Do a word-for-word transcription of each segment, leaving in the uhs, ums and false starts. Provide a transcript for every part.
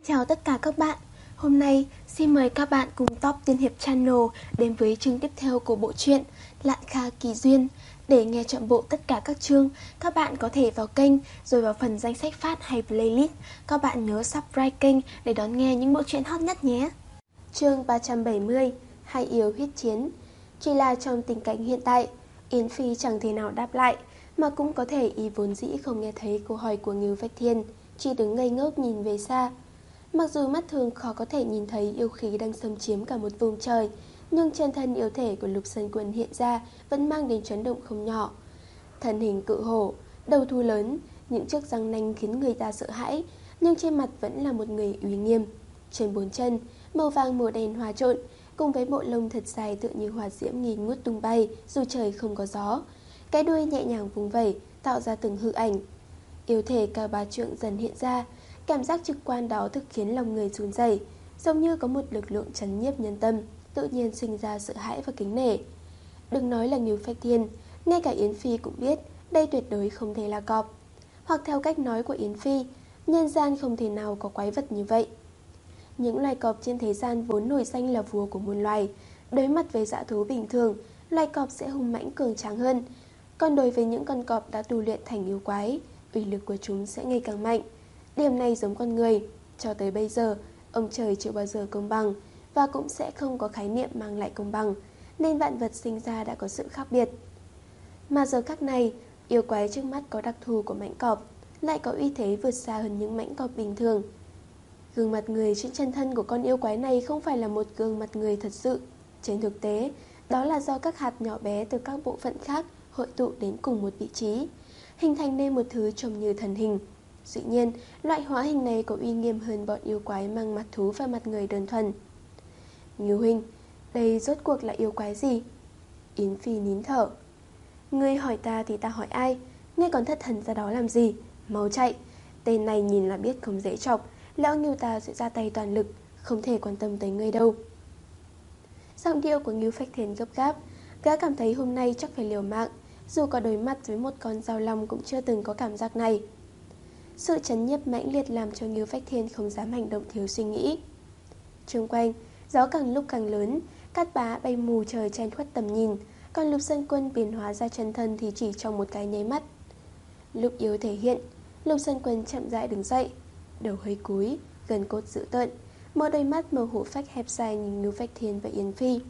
Chào tất cả các bạn. Hôm nay xin mời các bạn cùng Top Tiên Hiệp Channel đến với chương tiếp theo của bộ truyện Lạn Kha Kỳ Duyên. Để nghe trọn bộ tất cả các chương, các bạn có thể vào kênh rồi vào phần danh sách phát hay playlist. Các bạn nhớ subscribe kênh để đón nghe những bộ truyện hot nhất nhé. Chương ba trăm bảy mươi, Hai Yêu Huyết Chiến. Chỉ là trong tình cảnh hiện tại, Yến Phi chẳng thể nào đáp lại, mà cũng có thể y vốn dĩ không nghe thấy câu hỏi của Ngưu Phách Thiên, chỉ đứng ngây ngốc nhìn về xa. Mặc dù mắt thường khó có thể nhìn thấy yêu khí đang xâm chiếm cả một vùng trời, nhưng chân thân yêu thể của Lục Sơn Quân hiện ra vẫn mang đến chấn động không nhỏ. Thân hình cự hổ, đầu thú lớn, những chiếc răng nanh khiến người ta sợ hãi, nhưng trên mặt vẫn là một người uy nghiêm. Trên bốn chân, màu vàng màu đen hòa trộn, cùng với bộ lông thật dài tựa như hỏa diễm nghi ngút tung bay dù trời không có gió. Cái đuôi nhẹ nhàng vung vẩy, tạo ra từng hư ảnh. Yêu thể cao ba trượng dần hiện ra. Cảm giác trực quan đó thực khiến lòng người run rẩy, giống như có một lực lượng trấn nhiếp nhân tâm, tự nhiên sinh ra sợ hãi và kính nể. Đừng nói là Ngưu Phách Thiên, ngay cả Yến Phi cũng biết đây tuyệt đối không thể là cọp. Hoặc theo cách nói của Yến Phi, nhân gian không thể nào có quái vật như vậy. Những loài cọp trên thế gian vốn nổi danh là vua của muôn loài. Đối mặt với dã thú bình thường, loài cọp sẽ hung mãnh cường tráng hơn. Còn đối với những con cọp đã tu luyện thành yêu quái, uy lực của chúng sẽ ngày càng mạnh. Điểm này giống con người, cho tới bây giờ, ông trời chưa bao giờ công bằng và cũng sẽ không có khái niệm mang lại công bằng, nên vạn vật sinh ra đã có sự khác biệt. Mà giờ khắc này, yêu quái trước mắt có đặc thù của mãnh cọp, lại có uy thế vượt xa hơn những mãnh cọp bình thường. Gương mặt người trên chân thân của con yêu quái này không phải là một gương mặt người thật sự. Trên thực tế, đó là do các hạt nhỏ bé từ các bộ phận khác hội tụ đến cùng một vị trí, hình thành nên một thứ trông như thần hình. Dĩ nhiên, loại hóa hình này có uy nghiêm hơn bọn yêu quái mang mặt thú và mặt người đơn thuần. Ngưu huynh, đây rốt cuộc là yêu quái gì? Yến Phi nín thở. Ngươi hỏi ta thì ta hỏi ai? Ngươi còn thất thần ra đó làm gì? Mau chạy! Tên này nhìn là biết không dễ chọc. Lão Ngưu ta sẽ ra tay toàn lực, không thể quan tâm tới ngươi đâu. Giọng điệu của Ngưu Phách Thiên gấp gáp. Gã cảm thấy hôm nay chắc phải liều mạng. Dù có đối mặt với một con dao long cũng chưa từng có cảm giác này. Sự chấn nhiếp mãnh liệt làm cho Ngưu Phách Thiên không dám hành động thiếu suy nghĩ. Xung quanh, gió càng lúc càng lớn, cát bá bay mù trời che khuất tầm nhìn, còn Lục Sơn Quân biến hóa ra chân thân thì chỉ trong một cái nháy mắt. Lúc yếu thể hiện, Lục Sơn Quân chậm rãi đứng dậy, đầu hơi cúi, gần cốt dữ tợn, một đôi mắt màu hổ phách hẹp dài nhìn Ngưu Phách Thiên và Yến Phi.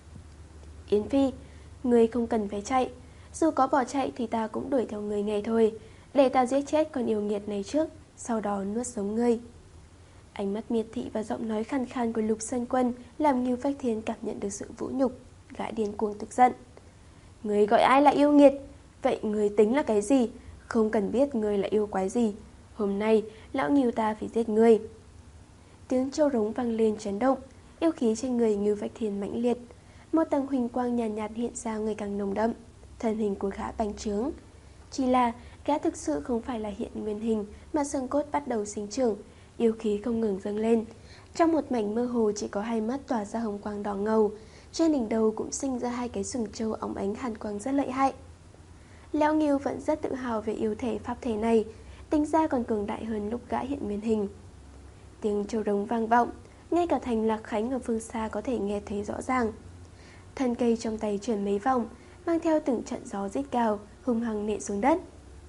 Yến Phi, người không cần phải chạy, dù có bỏ chạy thì ta cũng đuổi theo người ngay thôi. Để ta giết chết con yêu nghiệt này trước, sau đó nuốt sống ngươi. Ánh mắt miệt thị và giọng nói khàn khàn của Lục Sơn Quân làm Ngưu Phách Thiên cảm nhận được sự vũ nhục. Gã điên cuồng tức giận. Ngươi gọi ai là yêu nghiệt? Vậy ngươi tính là cái gì? Không cần biết ngươi là yêu quái gì. Hôm nay lão Ngưu ta phải giết ngươi. Tiếng trâu rống vang lên chấn động. Yêu khí trên người Ngưu Phách Thiên mãnh liệt. Một tầng huỳnh quang nhàn nhạt, nhạt hiện ra ngày càng nồng đậm. Thân hình của gã bành trướng. Chỉ là gã thực sự không phải là hiện nguyên hình, mà xương cốt bắt đầu sinh trưởng, yêu khí không ngừng dâng lên. Trong một mảnh mơ hồ chỉ có hai mắt tỏa ra hồng quang đỏ ngầu, trên đỉnh đầu cũng sinh ra hai cái sừng trâu óng ánh hàn quang rất lợi hại. Lão Ngưu vẫn rất tự hào về yêu thể pháp thể này, tính ra còn cường đại hơn lúc gã hiện nguyên hình. Tiếng trâu rống vang vọng, ngay cả thành Lạc Khánh ở phương xa có thể nghe thấy rõ ràng. Thân cây trong tay chuyển mấy vòng, mang theo từng trận gió rít gào, hung hăng nện xuống đất.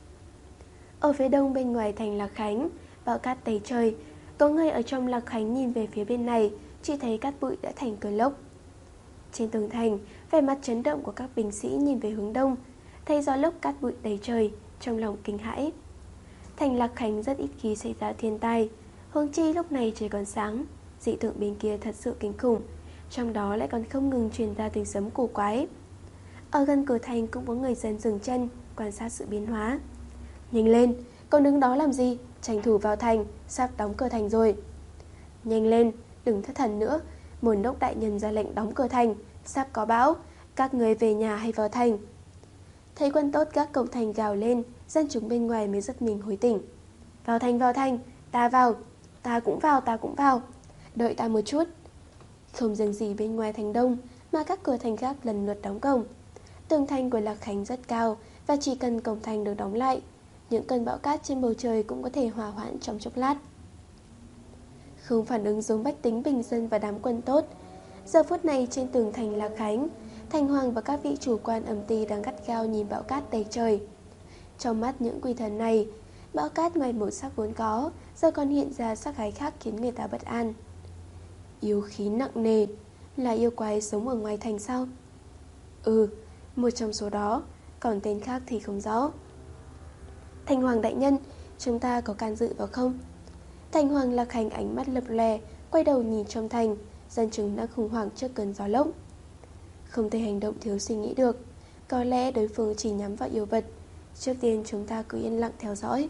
Ở phía đông bên ngoài thành Lạc Khánh, bão cát tày trời. Có người ở trong Lạc Khánh nhìn về phía bên này, chỉ thấy cát bụi đã thành cơn lốc. Trên tường thành, vẻ mặt chấn động của các binh sĩ nhìn về hướng đông, thấy gió lốc cát bụi đầy trời, trong lòng kinh hãi. Thành Lạc Khánh rất ít khi xảy ra thiên tai, huống chi lúc này trời còn sáng, dị tượng bên kia thật sự kinh khủng, trong đó lại còn không ngừng truyền ra tiếng sấm cổ quái. Ở gần cửa thành cũng có người dân dừng chân, quan sát sự biến hóa. Nhanh lên, còn đứng đó làm gì? Tranh thủ vào thành, sắp đóng cửa thành rồi. Nhanh lên, đừng thất thần nữa. Môn đốc đại nhân ra lệnh đóng cửa thành, sắp có bão, các người về nhà hay vào thành. Thấy quân tốt gác cổng thành gào lên, dân chúng bên ngoài mới giật mình hồi tỉnh. Vào thành, vào thành, ta vào, ta cũng vào, ta cũng vào. Đợi ta một chút. Không dừng gì bên ngoài thành đông, mà các cửa thành khác lần lượt đóng cổng. Tường thành của Lạc Khánh rất cao, và chỉ cần cổng thành được đóng lại, những cơn bão cát trên bầu trời cũng có thể hòa hoãn trong chốc lát. không phản ứng giống bách tính bình dân và đám quân tốt. Giờ phút này trên tường thành Lạc Khánh, Thành Hoàng và các vị chủ quan ẩm ty đang gắt gao nhìn bão cát đầy trời. Trong mắt những quỷ thần này, bão cát ngoài màu sắc vốn có, giờ còn hiện ra sắc thái khác khiến người ta bất an. Yêu khí nặng nề, là yêu quái sống ở ngoài thành sao? Ừ, một trong số đó, còn tên khác thì không rõ. Thành Hoàng đại nhân, chúng ta có can dự vào không? Thành Hoàng Lạc Khánh ánh mắt lập lè, quay đầu nhìn trong thành, dân chúng đã khủng hoảng trước cơn gió lốc. Không thể hành động thiếu suy nghĩ được, có lẽ đối phương chỉ nhắm vào yêu vật. Trước tiên chúng ta cứ yên lặng theo dõi.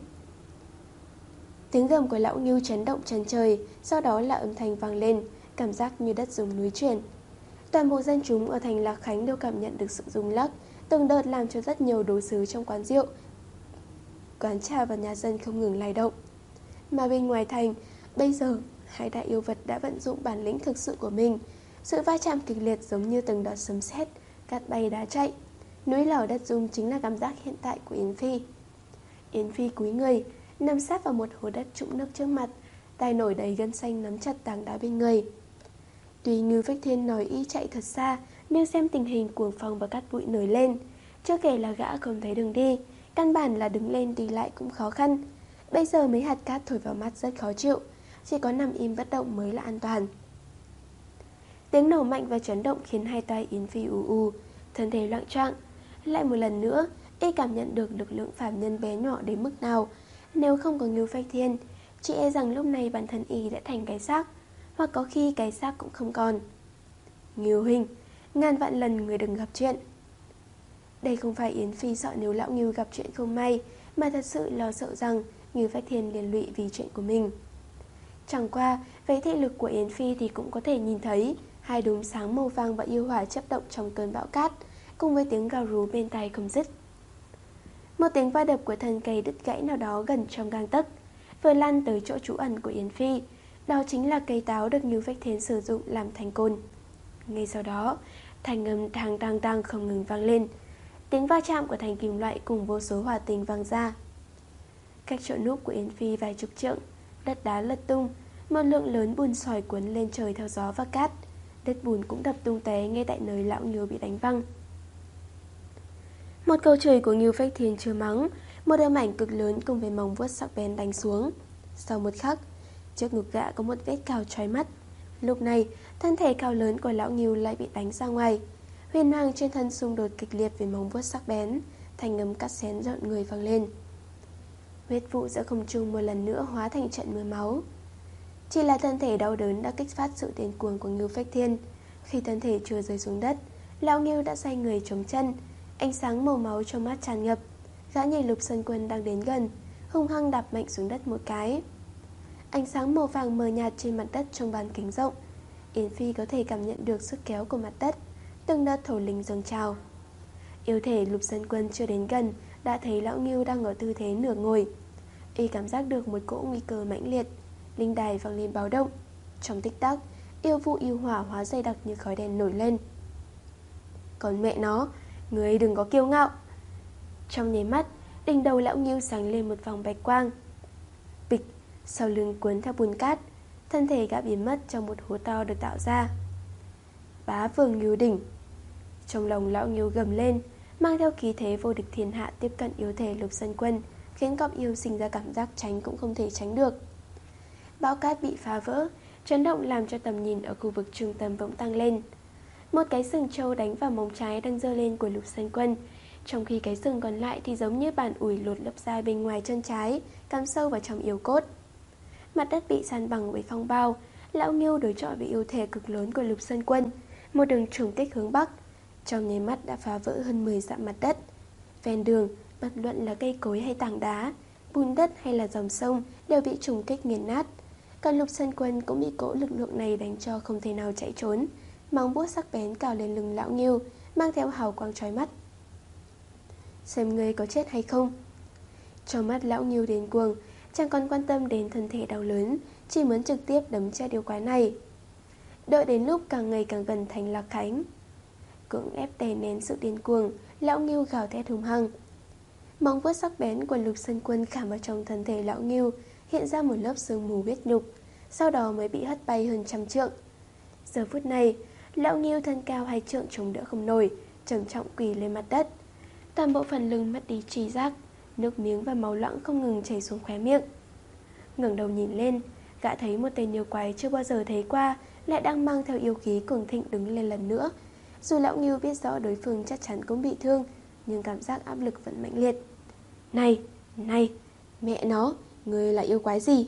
Tiếng gầm của lão Ngưu chấn động chân trời, sau đó là âm thanh vang lên, cảm giác như đất rung núi chuyển. Toàn bộ dân chúng ở thành Lạc Khánh đều cảm nhận được sự rung lắc, từng đợt làm cho rất nhiều đồ sứ trong quán rượu, quán trà và nhà dân không ngừng lay động. Mà bên ngoài thành, bây giờ hai đại yêu vật đã vận dụng bản lĩnh thực sự của mình. Sự va chạm kịch liệt giống như từng đợt sấm sét, cát bay đá chạy. Núi lở đất rung chính là cảm giác hiện tại của Yến Phi. Yến Phi cúi người, nằm sát vào một hồ đất trũng nước trước mặt, tay nổi đầy gân xanh nắm chặt tảng đá bên người. Tuy Ngưu Phách Thiên nói y chạy thật xa, nhưng xem tình hình cuồng phong và cát bụi nổi lên, chưa kể là gã không thấy đường đi, căn bản là đứng lên đi lại cũng khó khăn. Bây giờ mấy hạt cát thổi vào mắt rất khó chịu, chỉ có nằm im bất động mới là an toàn. Tiếng nổ mạnh và chấn động khiến hai tay Yến Phi ù ù, thân thể loạng choạng. Lại một lần nữa, y cảm nhận được lực lượng phàm nhân bé nhỏ đến mức nào. Nếu không có Ngưu Phách Thiên, chị e rằng lúc này bản thân y đã thành cái xác, hoặc có khi cái xác cũng không còn. Ngưu huynh, ngàn vạn lần người đừng gặp chuyện. Đây không phải Yến Phi sợ nếu lão Ngưu gặp chuyện không may, mà thật sự lo sợ rằng Ngưu Phách Thiên liên lụy vì chuyện của mình. Chẳng qua, với thị lực của Yến Phi thì cũng có thể nhìn thấy hai đốm sáng màu vàng và yêu hỏa chấp động trong cơn bão cát, cùng với tiếng gào rú bên tai không dứt. Một tiếng va đập của thân cây đứt gãy nào đó gần trong gang tấc vừa lan tới chỗ trú ẩn của Yến Phi. Đó chính là cây táo được Ngưu Phách Thiên sử dụng làm thành côn. Ngay sau đó, thanh âm tang tang tang không ngừng vang lên. Tiếng va chạm của thành kim loại cùng vô số hỏa tinh vang ra. Cách chỗ núp của Yến Phi vài chục trượng, đất đá lật tung, một lượng lớn bùn sỏi cuốn lên trời theo gió và cát. Đất bùn cũng đập tung té ngay tại nơi lão Ngưu bị đánh văng. Một câu chửi của Ngưu Phách Thiên chưa mắng, một âm ảnh cực lớn cùng với móng vuốt sắc bén đánh xuống. Sau một khắc, trước ngực gã có một vết cào chói mắt. Lúc này, thân thể cao lớn của lão Ngưu lại bị đánh ra ngoài. Huyền hoàng trên thân xung đột kịch liệt với móng vuốt sắc bén, thanh âm cắt xén rợn người vang lên. Huyết vụ giữa không trung một lần nữa hóa thành trận mưa máu. Chỉ là thân thể đau đớn đã kích phát sự điên cuồng của Ngưu Phách Thiên. Khi thân thể chưa rơi xuống đất, lão Ngưu đã xoay người chống chân, ánh sáng màu máu trong mắt tràn ngập. Gã nhảy Lục Sơn Quân đang đến gần, hung hăng đạp mạnh xuống đất một cái. Ánh sáng màu vàng mờ nhạt trên mặt đất trong bán kính rộng. Yến Phi có thể cảm nhận được sức kéo của mặt đất, từng đợt thổ linh dâng trào. Yêu thể Lục Sơn Quân chưa đến gần đã thấy lão Ngưu đang ở tư thế nửa ngồi. Y cảm giác được một cỗ nguy cơ mãnh liệt. Linh đài vang lên báo động. Trong tích tắc, yêu vụ yêu hỏa hóa dày đặc như khói đen nổi lên. Còn mẹ nó, người đừng có kiêu ngạo. Trong nháy mắt, đỉnh đầu lão Ngưu sáng lên một vòng bạch quang. Bịch, sau lưng cuốn theo bùn cát, thân thể gã biến mất trong một hố to được tạo ra. Bá vương Ngưu đỉnh. Trong lòng lão Ngưu gầm lên, mang theo khí thế vô địch thiên hạ tiếp cận yêu thể Lục Sơn Quân, khiến cọp yêu sinh ra cảm giác tránh cũng không thể tránh được. Bão cát bị phá vỡ, chấn động làm cho tầm nhìn ở khu vực trung tâm bỗng tăng lên. Một cái sừng trâu đánh vào móng trái đang giơ lên của Lục Sơn Quân, trong khi cái sừng còn lại thì giống như bàn ủi lột lớp da bên ngoài chân trái, cắm sâu vào trong yếu cốt. Mặt đất bị san bằng với phong bao, lão Ngưu đối chọi với yêu thể cực lớn của Lục Sơn Quân, một đường trùng kích hướng bắc, trong nháy mắt đã phá vỡ hơn mười dặm mặt đất. Ven đường, bất luận là cây cối hay tảng đá, bùn đất hay là dòng sông đều bị trùng kích nghiền nát. Còn Lục Sơn Quân cũng bị cỗ lực lượng này đánh cho không thể nào chạy trốn. Móng vuốt sắc bén cào lên lưng lão Ngưu, mang theo hào quang chói mắt. Xem ngươi có chết hay không. Trong mắt lão Ngưu đến cuồng, chẳng còn quan tâm đến thân thể đau lớn, chỉ muốn trực tiếp đấm chết yêu quái này. Đợi đến lúc càng ngày càng gần thành Lạc Khánh, cưỡng ép đè nén sự điên cuồng, lão Ngưu gào thét hung hăng. Móng vuốt sắc bén của Lục Sơn Quân khảm vào trong thân thể lão Ngưu, hiện ra một lớp sương mù huyết nhục. sau đó mới bị hất bay hơn trăm trượng. Giờ phút này, Lão Ngưu thân cao hai trượng chống đỡ không nổi, trầm trọng quỳ lên mặt đất. Toàn bộ phần lưng mất đi tri giác, nước miếng và máu loãng không ngừng chảy xuống khóe miệng. Ngẩng đầu nhìn lên, gã thấy một tên yêu quái chưa bao giờ thấy qua lại đang mang theo yêu khí cường thịnh đứng lên lần nữa. Dù Lão Ngưu biết rõ đối phương chắc chắn cũng bị thương, nhưng cảm giác áp lực vẫn mãnh liệt. Này, này, mẹ nó, ngươi là yêu quái gì?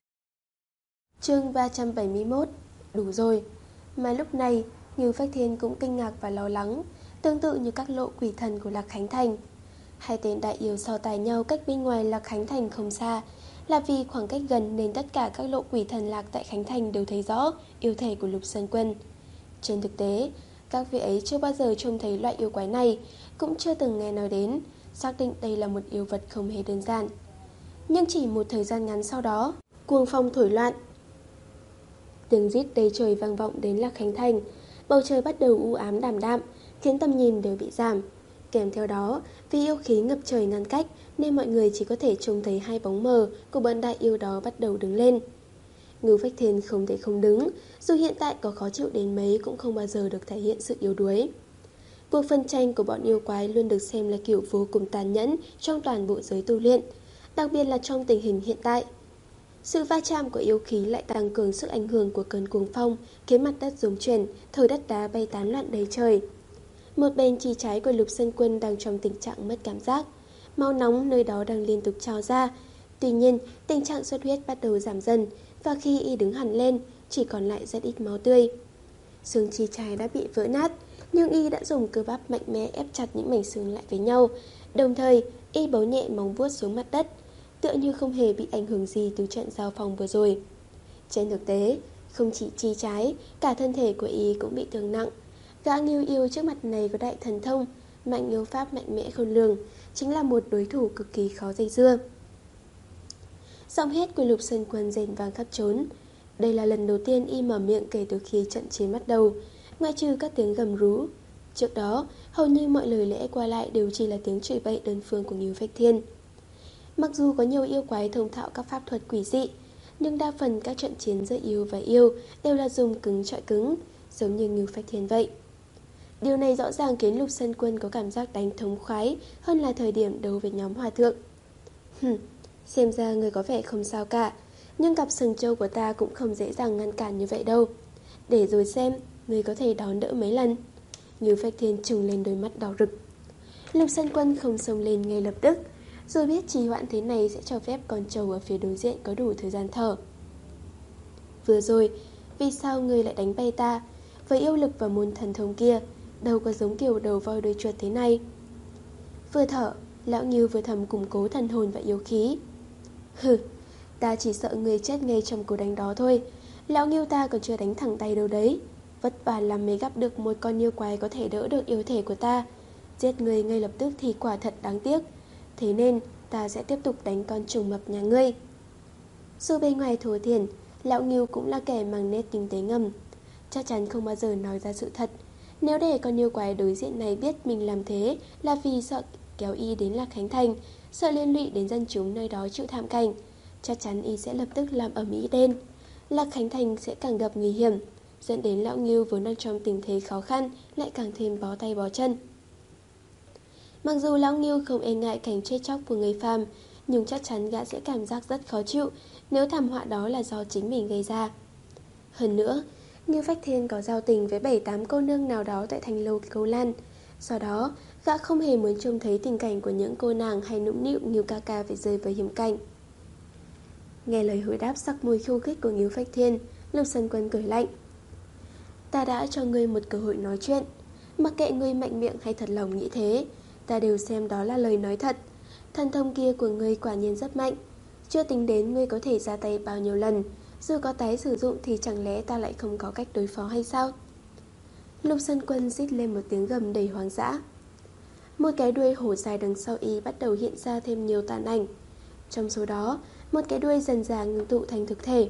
Chương ba trăm bảy mươi mốt. Đủ rồi. Mà lúc này, Ngưu Phách Thiên cũng kinh ngạc và lo lắng, tương tự như các lộ quỷ thần của Lạc Khánh Thành. Hai tên đại yêu so tài nhau cách bên ngoài Lạc Khánh Thành không xa, là vì khoảng cách gần nên tất cả các lộ quỷ thần lạc tại Khánh Thành đều thấy rõ yêu thể của Lục Sơn Quân. Trên thực tế, các vị ấy chưa bao giờ trông thấy loại yêu quái này, cũng chưa từng nghe nói đến, xác định đây là một yêu vật không hề đơn giản. Nhưng chỉ một thời gian ngắn sau đó, cuồng phong thổi loạn, tiếng rít đầy trời vang vọng đến Lạc Khánh Thành. Bầu trời bắt đầu u ám đảm đạm, khiến tầm nhìn đều bị giảm. Kèm theo đó, vì yêu khí ngập trời ngăn cách nên mọi người chỉ có thể trông thấy hai bóng mờ của bọn đại yêu đó bắt đầu đứng lên. Ngưu Phách Thiên không thể không đứng, dù hiện tại có khó chịu đến mấy cũng không bao giờ được thể hiện sự yếu đuối. Cuộc phân tranh của bọn yêu quái luôn được xem là kiểu vô cùng tàn nhẫn trong toàn bộ giới tu luyện, đặc biệt là trong tình hình hiện tại. Sự va chạm của yêu khí lại tăng cường sức ảnh hưởng của cơn cuồng phong, khiến mặt đất rung chuyển, thổi đất đá bay tán loạn đầy trời. Một bên chi trái của Lục Sơn Quân đang trong tình trạng mất cảm giác, máu nóng nơi đó đang liên tục trào ra. Tuy nhiên, tình trạng xuất huyết bắt đầu giảm dần, và khi y đứng hẳn lên, chỉ còn lại rất ít máu tươi. Xương chi trái đã bị vỡ nát, nhưng y đã dùng cơ bắp mạnh mẽ ép chặt những mảnh xương lại với nhau. Đồng thời, y bấu nhẹ móng vuốt xuống mặt đất, tựa như không hề bị ảnh hưởng gì từ trận giao phong vừa rồi. Trên thực tế, không chỉ chi trái, cả thân thể của y cũng bị thương nặng. Gã Ngưu yêu trước mặt này có đại thần thông, mạnh yêu pháp mạnh mẽ khôn lường, chính là một đối thủ cực kỳ khó dây dưa. Giọng hét của Lục Sơn Quân rền vang khắp trốn. Đây là lần đầu tiên y mở miệng kể từ khi trận chiến bắt đầu, ngoại trừ các tiếng gầm rú. Trước đó, hầu như mọi lời lẽ qua lại đều chỉ là tiếng chửi bậy đơn phương của Ngưu Phách Thiên. Mặc dù có nhiều yêu quái thông thạo các pháp thuật quỷ dị, nhưng đa phần các trận chiến giữa yêu và yêu đều là dùng cứng chọi cứng, giống như Ngưu Phách Thiên vậy. Điều này rõ ràng khiến Lục Sơn Quân có cảm giác đánh thống khoái hơn là thời điểm đấu với nhóm hòa thượng. Hừm, xem ra người có vẻ không sao cả, nhưng cặp sừng trâu của ta cũng không dễ dàng ngăn cản như vậy đâu. Để rồi xem, người có thể đón đỡ mấy lần. Ngưu Phách Thiên trừng lên đôi mắt đỏ rực. Lục Sơn Quân không xông lên ngay lập tức, dù biết trì hoãn thế này sẽ cho phép con trâu ở phía đối diện có đủ thời gian thở. Vừa rồi, vì sao ngươi lại đánh bay ta? Với yêu lực và môn thần thông kia, đâu có giống kiểu đầu voi đuôi chuột thế này. Vừa thở, Lão Ngưu vừa thầm củng cố thần hồn và yêu khí. Hừ, ta chỉ sợ ngươi chết ngay trong cuộc đánh đó thôi. Lão Ngưu ta còn chưa đánh thẳng tay đâu đấy. Vất vả làm mới gặp được một con yêu quái có thể đỡ được yêu thể của ta. Giết ngươi ngay lập tức thì quả thật đáng tiếc. Thế nên ta sẽ tiếp tục đánh con trùng mập nhà ngươi. Dù bên ngoài thua thiển, Lão Ngưu cũng là kẻ mang nét kinh tế ngầm, chắc chắn không bao giờ nói ra sự thật. Nếu để con yêu quái đối diện này biết mình làm thế là vì sợ kéo y đến Lạc Khánh Thành, sợ liên lụy đến dân chúng nơi đó chịu thảm cảnh, chắc chắn y sẽ lập tức làm ầm ĩ lên. Lạc Khánh Thành sẽ càng gặp nguy hiểm, dẫn đến Lão Ngưu vốn đang trong tình thế khó khăn lại càng thêm bó tay bó chân. Mặc dù Lão Ngưu không e ngại cảnh chết chóc của người phàm, nhưng chắc chắn gã sẽ cảm giác rất khó chịu nếu thảm họa đó là do chính mình gây ra. Hơn nữa, Ngưu Phách Thiên có giao tình với bảy tám cô nương nào đó tại thành lâu Câu Lan. Do đó, gã không hề muốn trông thấy tình cảnh của những cô nàng hay nũng nịu Ngưu ca ca phải rơi vào hiểm cảnh. Nghe lời hồi đáp sắc mùi khiêu khích của Ngưu Phách Thiên, Lục Sơn Quân cười lạnh. Ta đã cho ngươi một cơ hội nói chuyện, mặc kệ ngươi mạnh miệng hay thật lòng nghĩ thế, ta đều xem đó là lời nói thật. Thần thông kia của ngươi quả nhiên rất mạnh, chưa tính đến ngươi có thể ra tay bao nhiêu lần. Dù có tái sử dụng thì chẳng lẽ ta lại không có cách đối phó hay sao? Lục Sơn Quân rít lên một tiếng gầm đầy hoang dã. Một cái đuôi hổ dài đằng sau y bắt đầu hiện ra thêm nhiều tàn ảnh. Trong số đó, một cái đuôi dần dà ngưng tụ thành thực thể.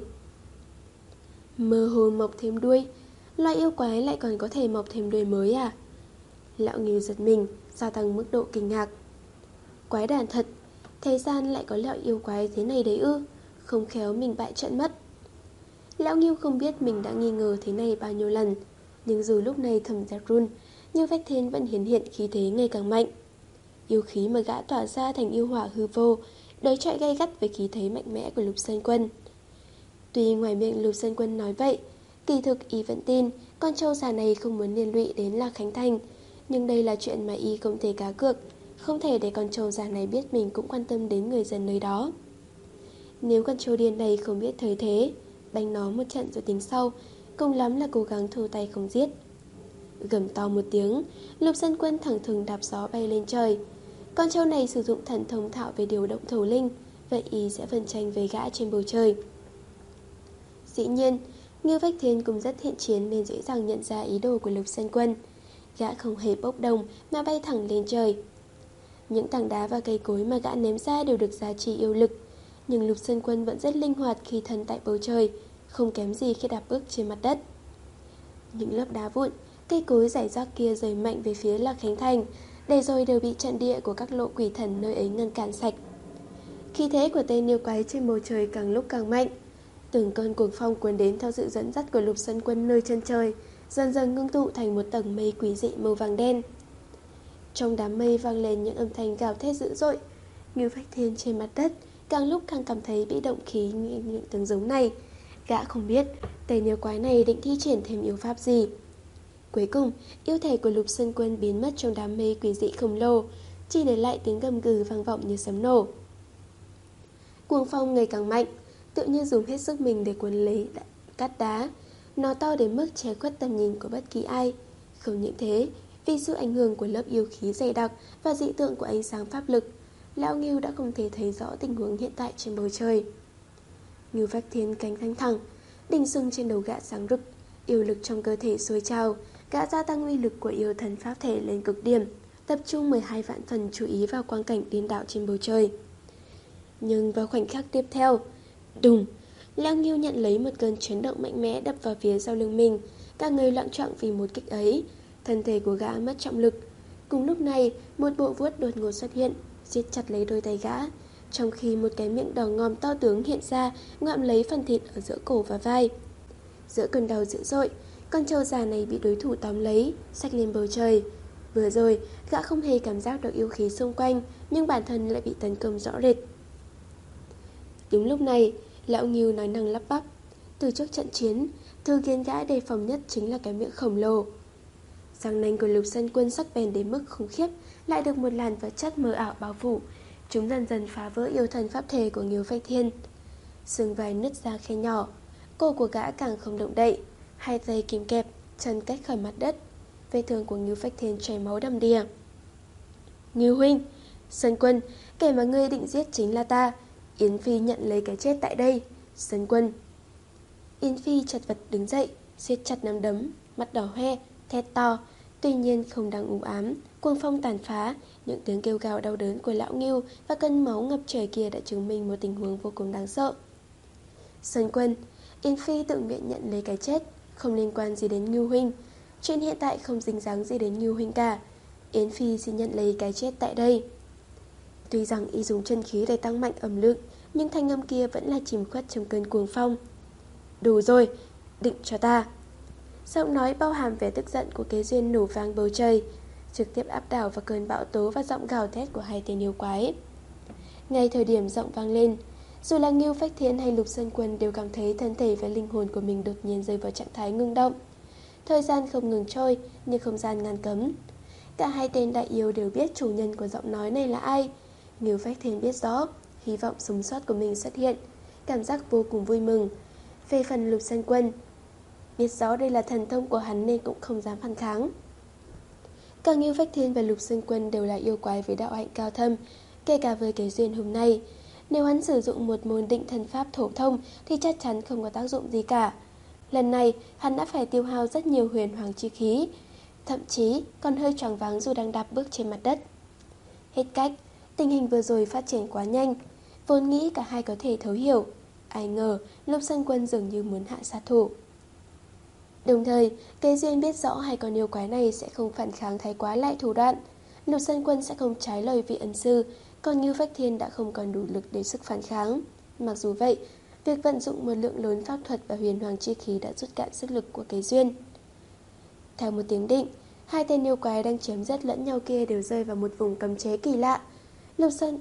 Mơ hồ mọc thêm đuôi, loài yêu quái lại còn có thể mọc thêm đuôi mới à? Lão Ngưu giật mình, gia tăng mức độ kinh ngạc. Quái đản thật, thế gian lại có loại yêu quái thế này đấy ư? Không khéo mình bại trận mất. Lão Ngưu không biết mình đã nghi ngờ thế này bao nhiêu lần, nhưng dù lúc này thầm rét run, Ngưu Phách Thiên vẫn hiển hiện khí thế ngày càng mạnh. Yêu khí mà gã tỏa ra thành yêu hỏa hư vô, đối chọi gay gắt với khí thế mạnh mẽ của Lục Sơn Quân. Tuy ngoài miệng Lục Sơn Quân nói vậy, kỳ thực y vẫn tin con trâu già này không muốn liên lụy đến Lạc Khánh Thành, nhưng đây là chuyện mà y không thể cá cược, không thể để con trâu già này biết mình cũng quan tâm đến người dân nơi đó. Nếu con trâu điên này không biết thời thế, đánh nó một trận rồi tính sau, cùng lắm là cố gắng thu tay không giết. Gầm to một tiếng, Lục Sơn Quân thẳng thừng đạp gió bay lên trời. Con trâu này sử dụng thần thông thạo về điều động thổ linh, vậy y sẽ phân tranh với gã trên bầu trời. Dĩ nhiên, Ngưu Phách Thiên cũng rất thiện chiến nên dễ dàng nhận ra ý đồ của Lục Sơn Quân. Gã không hề bốc đồng mà bay thẳng lên trời. Những tảng đá và cây cối mà gã ném ra đều được giá trị yêu lực, nhưng Lục Sơn Quân vẫn rất linh hoạt khi thân tại bầu trời, không kém gì khi đạp bước trên mặt đất. Những lớp đá vụn, cây cối rải rác kia rơi mạnh về phía Lạc Khánh Thành, để rồi đều bị trận địa của các lộ quỷ thần nơi ấy ngăn cản sạch. Khí thế của tên yêu quái trên bầu trời càng lúc càng mạnh. Từng cơn cuồng phong cuốn đến theo sự dẫn dắt của Lục Sơn Quân nơi chân trời, dần dần ngưng tụ thành một tầng mây quỷ dị màu vàng đen. Trong đám mây vang lên những âm thanh gào thét dữ dội. Ngưu Phách Thiên trên mặt đất càng lúc càng cảm thấy bị động khí những tiếng giống này. Gã không biết tên yêu quái này định thi triển thêm yêu pháp gì. Cuối cùng, yêu thể của Lục Sơn Quân biến mất trong đám mây quỷ dị khổng lồ, chỉ để lại tiếng gầm gừ vang vọng như sấm nổ. Cuồng phong ngày càng mạnh, tự như dùng hết sức mình để cuốn lấy cát đá. Nó to đến mức che khuất tầm nhìn của bất kỳ ai. Không những thế, vì sự ảnh hưởng của lớp yêu khí dày đặc và dị tượng của ánh sáng pháp lực, Lão Ngưu đã không thể thấy rõ tình huống hiện tại trên bầu trời. Ngưu Phách Thiên cánh thanh thẳng, đỉnh sừng trên đầu gã sáng rực, yêu lực trong cơ thể sôi trào, gã gia tăng uy lực của yêu thần pháp thể lên cực điểm, tập trung mười hai vạn phần chú ý vào quang cảnh điên đảo trên bầu trời. Nhưng vào khoảnh khắc tiếp theo, đùng, Lão Ngưu nhận lấy một cơn chấn động mạnh mẽ đập vào phía sau lưng mình, cả người loạng choạng vì một kích ấy, thân thể của gã mất trọng lực. Cùng lúc này, một bộ vuốt đột ngột xuất hiện, siết chặt lấy đôi tay gã, trong khi một cái miệng đỏ ngòm to tướng hiện ra, ngoạm lấy phần thịt ở giữa cổ và vai. Giữa cơn đau dữ dội, con trâu già này bị đối thủ tóm lấy, xách lên bầu trời. Vừa rồi, gã không hề cảm giác được yêu khí xung quanh, nhưng bản thân lại bị tấn công rõ rệt. Đúng lúc này, Lão Ngưu nói năng lắp bắp. Từ trước trận chiến, thứ khiến gã đề phòng nhất chính là cái miệng khổng lồ. Răng nanh của Lục Sơn Quân sắc bén đến mức khủng khiếp, lại được một làn vật chất mờ ảo bao phủ. Chúng dần dần phá vỡ yêu thần pháp thể của Ngưu Phách Thiên. Xương vai nứt ra khe nhỏ, cổ của gã càng không động đậy, hai tay kìm kẹp, chân cách khỏi mặt đất. Vết thương của Ngưu Phách Thiên chảy máu đầm đìa. Ngưu huynh, Sơn Quân, kẻ mà ngươi định giết chính là ta. Yến Phi nhận lấy cái chết tại đây. Sơn Quân. Yến Phi chật vật đứng dậy, siết chặt nắm đấm, mắt đỏ hoe, thét to. Tuy nhiên không đang u ám, cuồng phong tàn phá, những tiếng kêu gào đau đớn của Lão Ngưu và cơn máu ngập trời kia đã chứng minh một tình huống vô cùng đáng sợ. Sơn Quân, Yến Phi tự nguyện nhận lấy cái chết, không liên quan gì đến Ngưu huynh. Chuyện hiện tại không dính dáng gì đến Ngưu huynh cả. Yến Phi xin nhận lấy cái chết tại đây. Tuy rằng y dùng chân khí để tăng mạnh âm lượng, nhưng thanh âm kia vẫn là chìm khuất trong cơn cuồng phong. Đủ rồi, định cho ta. Giọng nói bao hàm vẻ tức giận của Kế Duyên nổ vang bầu trời, trực tiếp áp đảo vào cơn bão tố và giọng gào thét của hai tên yêu quái. Ngay thời điểm giọng vang lên, dù là Ngưu Phách Thiên hay Lục Sơn Quân đều cảm thấy thân thể và linh hồn của mình đột nhiên rơi vào trạng thái ngưng động. Thời gian không ngừng trôi, nhưng không gian ngăn cấm. Cả hai tên đại yêu đều biết chủ nhân của giọng nói này là ai. Ngưu Phách Thiên biết rõ, hy vọng sống sót của mình xuất hiện, cảm giác vô cùng vui mừng. Về phần Lục Sơn Quân, biết rõ đây là thần thông của hắn nên cũng không dám phản kháng. Cả Ngưu Phách Thiên và Lục Sơn Quân đều là yêu quái với đạo hạnh cao thâm, kể cả với Kế Duyên hôm nay. Nếu hắn sử dụng một môn định thần pháp thổ thông thì chắc chắn không có tác dụng gì cả. Lần này, hắn đã phải tiêu hao rất nhiều huyền hoàng chi khí, thậm chí còn hơi choáng váng dù đang đạp bước trên mặt đất. Hết cách, tình hình vừa rồi phát triển quá nhanh, vốn nghĩ cả hai có thể thấu hiểu. Ai ngờ, Lục Sơn Quân dường như muốn hạ sát thủ. Đồng thời, Kế Duyên biết rõ hai con yêu quái này sẽ không phản kháng thái quá lại thủ đoạn. Lục Sơn Quân sẽ không trái lời vị ân sư, còn Ngưu Phách Thiên đã không còn đủ lực để sức phản kháng. Mặc dù vậy, Việc vận dụng một lượng lớn pháp thuật và huyền hoàng chi khí đã rút cạn sức lực của Kế Duyên. Theo một tiếng định, hai tên yêu quái đang chém giết lẫn nhau kia đều rơi vào một vùng cấm chế kỳ lạ. Lục Sơn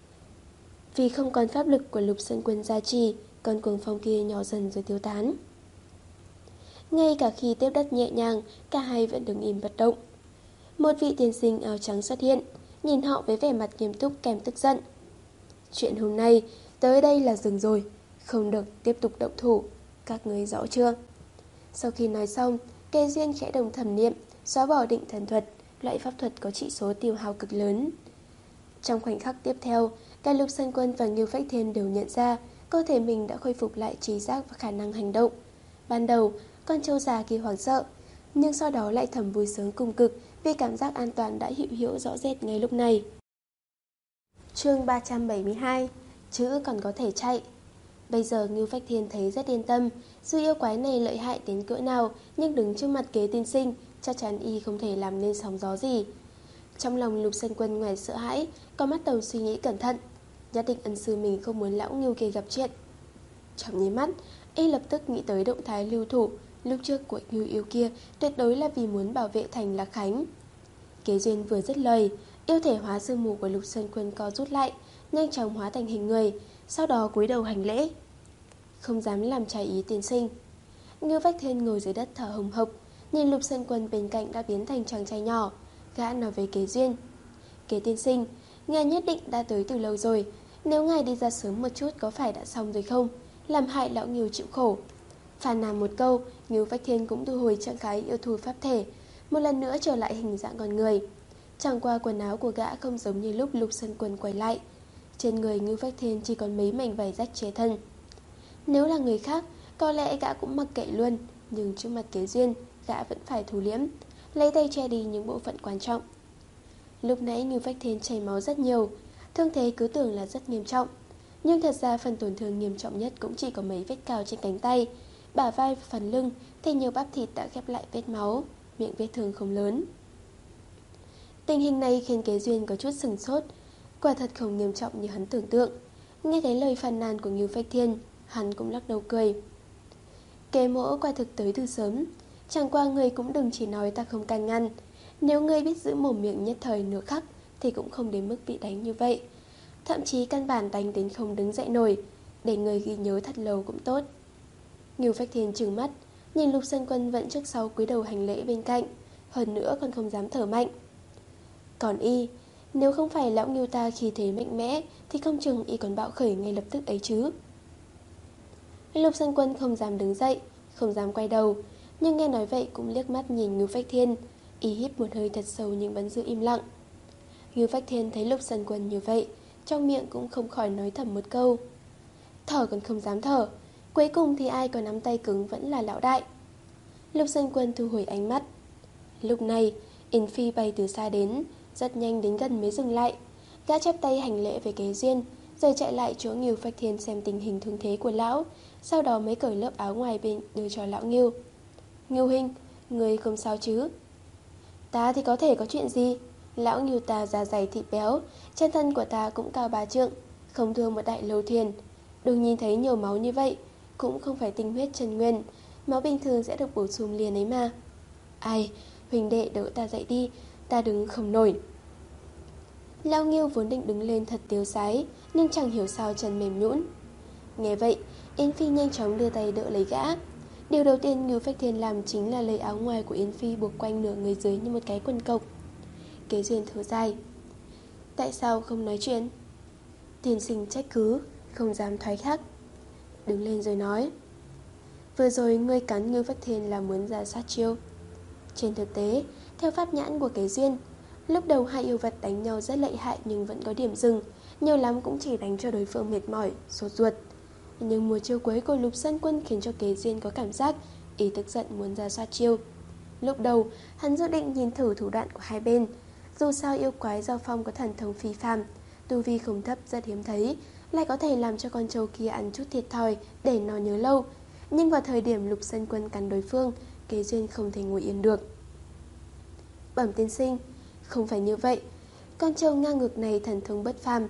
Vì không còn pháp lực của Lục Sơn Quân gia trì, con cuồng phong kia nhỏ dần rồi tiêu tán. Ngay cả khi tiếp đất nhẹ nhàng, cả hai vẫn đứng im bất động. Một vị tiên sinh áo trắng xuất hiện, nhìn họ với vẻ mặt nghiêm túc kèm tức giận. Chuyện hôm nay, tới đây là dừng rồi, không được tiếp tục động thủ, các ngươi rõ chưa? Sau khi nói xong, Kế Duyên khẽ đồng thẩm niệm, xóa bỏ định thần thuật, loại pháp thuật có trị số tiêu hao cực lớn. Trong khoảnh khắc tiếp theo, cả Lục Sơn Quân và Ngưu Phách Thiên đều nhận ra cơ thể mình đã khôi phục lại trí giác và khả năng hành động. Ban đầu, con trâu già kia hoảng sợ, nhưng sau đó lại thầm vui sướng cùng cực vì cảm giác an toàn đã hữu hiệu rõ rệt ngay lúc này. Chương ba trăm bảy mươi hai. Chữ còn có thể chạy. Bây giờ Ngưu Phách Thiên thấy rất yên tâm, dù yêu quái này lợi hại đến cỡ nào, nhưng đứng trước mặt Kế tiên sinh, chắc chắn y không thể làm nên sóng gió gì. Trong lòng Lục Sơn Quân ngoài sợ hãi, có mắt đầu suy nghĩ cẩn thận, nhất định ân sư mình không muốn lão Ngưu kia gặp chuyện. Trong nháy mắt, y lập tức nghĩ tới động thái lưu thủ lúc trước của Ngưu yêu kia, tuyệt đối là vì muốn bảo vệ thành Lạc Khánh. Kế Duyên vừa dứt lời, yêu thể hóa sương mù của Lục Sơn Quân co rút lại, nhanh chóng hóa thành hình người, sau đó cúi đầu hành lễ. Không dám làm trái ý tiên sinh. Ngưu Phách Thiên ngồi dưới đất thở hồng hộc, nhìn Lục Sơn Quân bên cạnh đã biến thành chàng trai nhỏ. Gã nói với Kế Duyên: Kế tiên sinh, ngài nhất định đã tới từ lâu rồi, nếu ngài đi ra sớm một chút có phải đã xong rồi không? Làm hại lão Ngưu chịu khổ. Phàn nàn một câu, Ngưu Phách Thiên cũng thu hồi trạng thái yêu thù pháp thể, một lần nữa trở lại hình dạng con người. Chẳng qua quần áo của gã không giống như lúc Lục Sơn Quân quay lại. Trên người Ngưu Phách Thiên chỉ còn mấy mảnh vải rách chế thân. Nếu là người khác, có lẽ gã cũng mặc kệ luôn, nhưng trước mặt Kế Duyên, gã vẫn phải thu liễm, lấy tay che đi những bộ phận quan trọng. Lúc nãy Ngưu Phách Thiên chảy máu rất nhiều, thương thế cứ tưởng là rất nghiêm trọng, nhưng thật ra phần tổn thương nghiêm trọng nhất cũng chỉ có mấy vết cào trên cánh tay, bả vai và phần lưng, thì nhiều bắp thịt đã khép lại vết máu, miệng vết thương không lớn. Tình hình này khiến Kế Duyên có chút sừng sốt, quả thật không nghiêm trọng như hắn tưởng tượng. Nghe thấy lời phàn nàn của Ngưu Phách Thiên, hắn cũng lắc đầu cười. Kế mỗ quả thực tới từ sớm, chẳng qua người cũng đừng chỉ nói ta không can ngăn. Nếu ngươi biết giữ mồm miệng nhất thời nửa khắc thì cũng không đến mức bị đánh như vậy. Thậm chí căn bản đánh đến không đứng dậy nổi, để người ghi nhớ thật lâu cũng tốt. Ngưu Phách Thiên trừng mắt, nhìn Lục Sơn Quân vẫn trước sau cúi đầu hành lễ bên cạnh, hơn nữa còn không dám thở mạnh. Còn y, nếu không phải lão Ngưu ta khí thế mạnh mẽ thì không chừng y còn bạo khởi ngay lập tức ấy chứ. Lục Sơn Quân không dám đứng dậy, không dám quay đầu, nhưng nghe nói vậy cũng liếc mắt nhìn Ngưu Phách Thiên. Y hít một hơi thật sâu nhưng vẫn giữ im lặng. Ngưu Phách Thiên thấy Lục Sơn Quân như vậy, trong miệng cũng không khỏi nói thầm một câu. Thở còn không dám thở, cuối cùng thì ai có nắm tay cứng vẫn là lão đại. Lục Sơn Quân thu hồi ánh mắt. Lúc này, Yến Phi bay từ xa đến, rất nhanh đến gần mới dừng lại. Gã chắp tay hành lễ với Kế Duyên, rồi chạy lại chỗ Ngưu Phách Thiên xem tình hình thương thế của lão, sau đó mới cởi lớp áo ngoài bên đưa cho lão Ngưu. Ngưu huynh, người không sao chứ? Ta thì có thể có chuyện gì? Lão Ngưu ta da dày thịt béo, chân thân của ta cũng cao ba trượng, không thua một đại lô thuyền. Đừng nhìn thấy nhiều máu như vậy, cũng không phải tinh huyết chân nguyên, máu bình thường sẽ được bổ sung liền ấy mà. Ai, huynh đệ đỡ ta dậy đi, ta đứng không nổi. Lão Ngưu vốn định đứng lên thật tiêu sái, nhưng chẳng hiểu sao chân mềm nhũn. Nghe vậy, Yến Phi nhanh chóng đưa tay đỡ lấy gã. Điều đầu tiên Ngưu Phách Thiên làm chính là lấy áo ngoài của Yến Phi buộc quanh nửa người dưới như một cái quần cộc. Kế Duyên thở dài. Tại sao không nói chuyện? Tiên sinh trách cứ, không dám thoái thác. Đứng lên rồi nói. Vừa rồi ngươi cắn Ngưu Phách Thiên là muốn ra sát chiêu. Trên thực tế, theo pháp nhãn của Kế Duyên, lúc đầu hai yêu vật đánh nhau rất lợi hại nhưng vẫn có điểm dừng, nhiều lắm cũng chỉ đánh cho đối phương mệt mỏi, sốt ruột. Nhưng mùa chiêu cuối của Lục Sơn Quân khiến cho Kế Duyên có cảm giác ý tức giận muốn ra sát chiêu. Lúc đầu, hắn dự định nhìn thử thủ đoạn của hai bên. Dù sao yêu quái giao phong có thần thông phi phàm, tu vi không thấp rất hiếm thấy, lại có thể làm cho con trâu kia ăn chút thiệt thòi để nó nhớ lâu. Nhưng vào thời điểm Lục Sơn Quân cắn đối phương, Kế Duyên không thể ngồi yên được. Bẩm tiên sinh, không phải như vậy. Con trâu ngang ngược này thần thông bất phàm,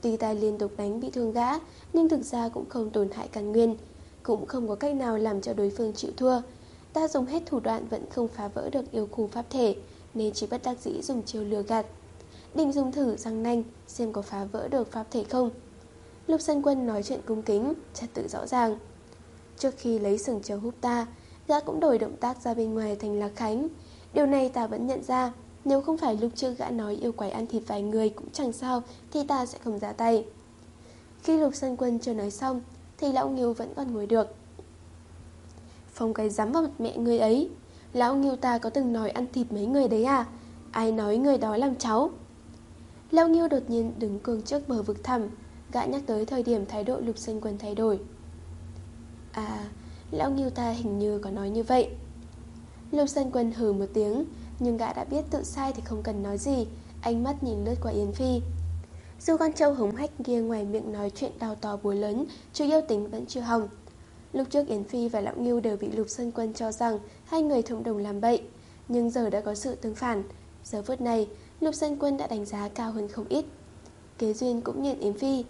Tuy ta liên tục đánh bị thương gã, nhưng thực ra cũng không tổn hại căn nguyên, cũng không có cách nào làm cho đối phương chịu thua. Ta dùng hết thủ đoạn vẫn không phá vỡ được yêu khu pháp thể, nên chỉ bất đắc dĩ dùng chiêu lừa gạt. Định dùng thử răng nanh xem có phá vỡ được pháp thể không. Lục Sơn Quân nói chuyện cung kính, trật tự rõ ràng. Trước khi lấy sừng trâu húp ta, gã cũng đổi động tác ra bên ngoài thành Lạc Khánh. Điều này ta vẫn nhận ra. Nếu không phải lúc trước gã nói yêu quái ăn thịt vài người cũng chẳng sao, thì ta sẽ không ra tay. Khi Lục Sơn Quân chưa nói xong, thì lão Nghiêu vẫn còn ngồi được. Phong cái dám vào mặt mẹ người ấy. Lão Nghiêu ta có từng nói ăn thịt mấy người đấy à? Ai nói người đó làm cháu? Lão Nghiêu đột nhiên đứng cương trước bờ vực thẳm. Gã nhắc tới thời điểm thái độ Lục Sơn Quân thay đổi. À, lão Nghiêu ta hình như có nói như vậy. Lục Sơn Quân hừ một tiếng, nhưng gã đã biết tự sai thì không cần nói gì. Ánh mắt nhìn lướt qua Yến Phi. Dù con trâu hống hách kia ngoài miệng nói chuyện đào to búa lớn, chứ yêu tính vẫn chưa hỏng. Lúc trước Yến Phi và lão Nghiêu đều bị Lục Sơn Quân cho rằng hai người thông đồng làm bậy, nhưng giờ đã có sự tương phản. Giờ phút này, Lục Sơn Quân đã đánh giá cao hơn không ít. Kế Duyên cũng nhìn Yến Phi.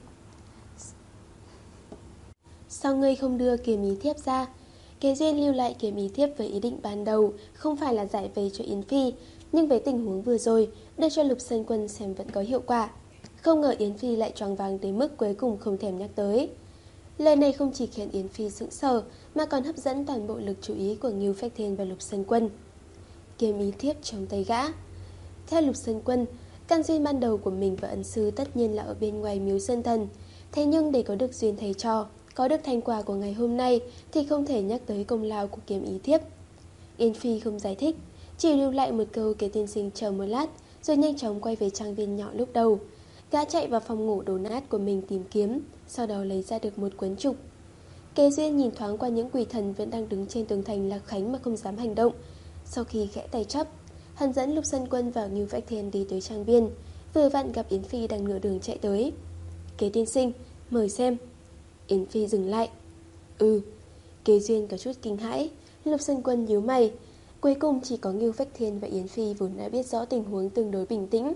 Sao ngươi không đưa kiếm ý thiếp ra? Kế Duyên lưu lại kiếm ý thiếp với ý định ban đầu không phải là giải vây cho Yến Phi, nhưng với tình huống vừa rồi, đưa cho Lục Sơn Quân xem vẫn có hiệu quả. Không ngờ Yến Phi lại choáng váng đến mức cuối cùng không thèm nhắc tới. Lời này không chỉ khiến Yến Phi sững sờ, mà còn hấp dẫn toàn bộ lực chú ý của Ngưu Phách Thiên và Lục Sơn Quân. Kiếm ý thiếp trong tay gã. Theo Lục Sơn Quân, căn duyên ban đầu của mình và ân sư tất nhiên là ở bên ngoài miếu Sơn Thần. Thế nhưng để có được duyên thầy trò, có được thành quả của ngày hôm nay, thì không thể nhắc tới công lao của kiếm ý thiếp. Yến Phi không giải thích, chỉ lưu lại một câu Kế tiên sinh chờ một lát, rồi nhanh chóng quay về trang viên nhỏ lúc đầu. Gã chạy vào phòng ngủ đổ nát của mình tìm kiếm, sau đó lấy ra được một cuốn trục. Kế Duyên nhìn thoáng qua những quỷ thần vẫn đang đứng trên tường thành Lạc Khánh mà không dám hành động. Sau khi khẽ tay chấp, hắn dẫn Lục Sơn Quân vào Ngưu Phách Thiên đi tới trang viên. Vừa vặn gặp Yến Phi đang nửa đường chạy tới. Kế tiên sinh, mời xem. Yến Phi dừng lại. Ừ. Kế Duyên có chút kinh hãi. Lục Sơn Quân nhíu mày. Cuối cùng chỉ có Ngưu Phách Thiên và Yến Phi vốn đã biết rõ tình huống tương đối bình tĩnh.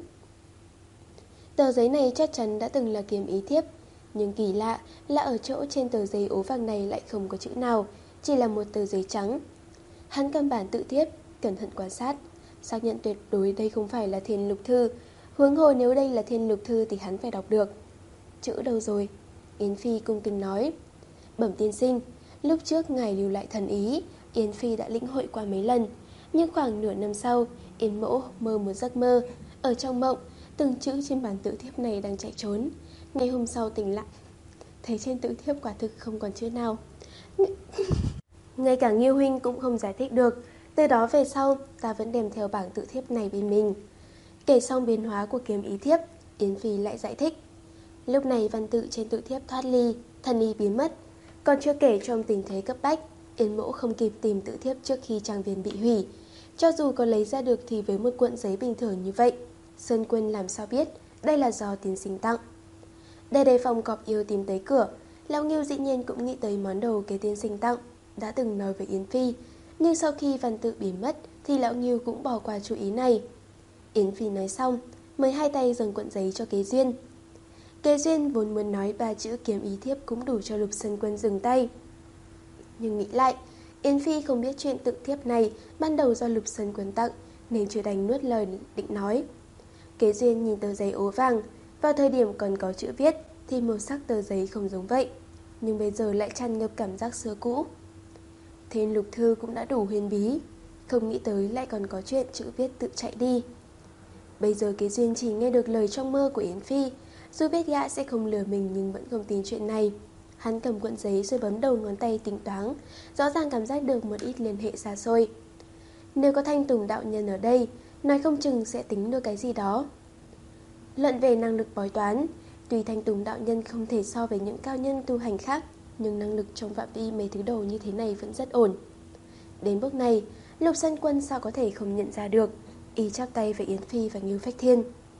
Tờ giấy này chắc chắn đã từng là kiếm ý thiếp, nhưng kỳ lạ là ở chỗ trên tờ giấy ố vàng này lại không có chữ nào, chỉ là một tờ giấy trắng. Hắn cầm bản tự thiếp, cẩn thận quan sát, xác nhận tuyệt đối đây không phải là Thiên Lục Thư. Huống hồ nếu đây là Thiên Lục Thư thì hắn phải đọc được. Chữ đâu rồi? Yến Phi cung kính nói. Bẩm tiên sinh, lúc trước ngài lưu lại thần ý, Yến Phi đã lĩnh hội qua mấy lần. Nhưng khoảng nửa năm sau, Yến mẫu mơ một giấc mơ. Ở trong mộng, từng chữ trên bản tự thiếp này đang chạy trốn. Ngày hôm sau tỉnh lại, thấy trên tự thiếp quả thực không còn chữ nào. Ngay cả Nghiêu huynh cũng không giải thích được. Từ đó về sau, ta vẫn đem theo bảng tự thiếp này bên mình. Kể xong biến hóa của kiếm ý thiếp, Yến Phi lại giải thích. Lúc này văn tự trên tự thiếp thoát ly, thần ý biến mất. Còn chưa kể trong tình thế cấp bách, Yến mẫu không kịp tìm tự thiếp trước khi trang viên bị hủy. Cho dù có lấy ra được thì với một cuộn giấy bình thường như vậy, Sơn Quân làm sao biết đây là do tiên sinh tặng. Để đề phòng cọp yêu tìm tới cửa, lão Nghiêu dĩ nhiên cũng nghĩ tới món đồ Kế tiên sinh tặng, đã từng nói với Yến Phi. Nhưng sau khi văn tự biến mất thì lão Nghiêu cũng bỏ qua chú ý này. Yến Phi nói xong, mới hai tay dâng cuộn giấy cho Kế Duyên. Kế Duyên vốn muốn nói ba chữ kiếm ý thiếp cũng đủ cho Lục Sơn Quân dừng tay. Nhưng nghĩ lại, Yến Phi không biết chuyện tự thiếp này ban đầu do Lục Sơn Quân tặng, nên chưa đành nuốt lời định nói. Kế Duyên nhìn tờ giấy ố vàng, vào thời điểm còn có chữ viết thì màu sắc tờ giấy không giống vậy, nhưng bây giờ lại tràn ngập cảm giác xưa cũ. Thiên Lục Thư cũng đã đủ huyền bí, không nghĩ tới lại còn có chuyện chữ viết tự chạy đi. Bây giờ Kế Duyên chỉ nghe được lời trong mơ của Yến Phi, dù biết gã sẽ không lừa mình nhưng vẫn không tin chuyện này. Hắn cầm cuộn giấy rồi bấm đầu ngón tay tính toán, rõ ràng cảm giác được một ít liên hệ xa xôi. Nếu có Thanh Tùng đạo nhân ở đây, nói không chừng sẽ tính được cái gì đó. Luận về năng lực bói toán, tuy Thanh Tùng đạo nhân không thể so với những cao nhân tu hành khác, nhưng năng lực trong phạm vi mấy thứ đồ như thế này vẫn rất ổn. Đến bước này, Lục Sơn Quân sao có thể không nhận ra được. Y chắp tay với Yến Phi và Ngưu Phách Thiên.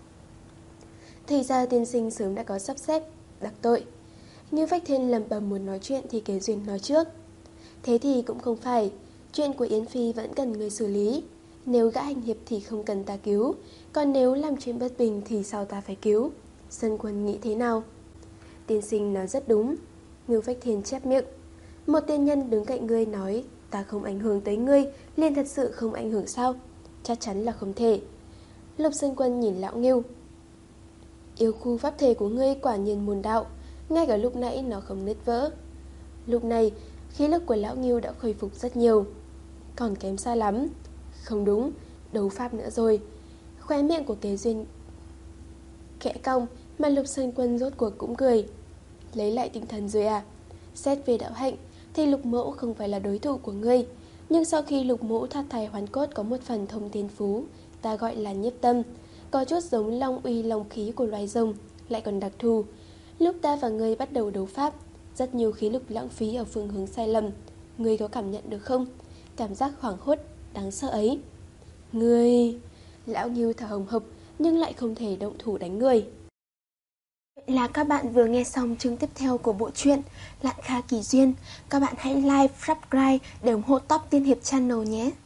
Thì ra tiên sinh sớm đã có sắp xếp đặc tội. Ngưu Phách Thiên lẩm bẩm muốn nói chuyện thì Kế Duyên nói trước. Thế thì cũng không phải, chuyện của Yến Phi vẫn cần người xử lý. Nếu gã hành hiệp thì không cần ta cứu, còn nếu làm chuyện bất bình thì sao ta phải cứu? Sơn Quân nghĩ thế nào? Tiên sinh nói rất đúng. Ngưu Phách Thiên chép miệng. Một tiên nhân đứng cạnh ngươi nói ta không ảnh hưởng tới ngươi, liền thật sự không ảnh hưởng sao? Chắc chắn là không thể. Lục Sơn Quân nhìn lão Ngưu. Yêu khu pháp thể của ngươi quả nhiên môn đạo, ngay cả lúc nãy nó không nứt vỡ. Lúc này, khí lực của lão Ngưu đã khôi phục rất nhiều. Còn kém xa lắm. Không đúng, đấu pháp nữa rồi. Khóe miệng của Kế Duyên khẽ cong, mà Lục Sơn Quân rốt cuộc cũng cười. Lấy lại tinh thần rồi à? Xét về đạo hạnh thì Lục Mỗ không phải là đối thủ của ngươi, nhưng sau khi Lục Mỗ thoát thai hoán cốt có một phần thông thiên phú, ta gọi là nhiếp tâm, có chút giống long uy long khí của loài rồng, lại còn đặc thù. Lúc ta và ngươi bắt đầu đấu pháp, rất nhiều khí lực lãng phí ở phương hướng sai lầm. Ngươi có cảm nhận được không? Cảm giác hoảng hốt, đáng sợ ấy. Ngươi... Lão Ngưu thở hồng hộc nhưng lại không thể động thủ đánh người. Vậy là các bạn vừa nghe xong chương tiếp theo của bộ truyện Lạn Kha Kỳ Duyên. Các bạn hãy like, subscribe để ủng hộ Top Tiên Hiệp Channel nhé.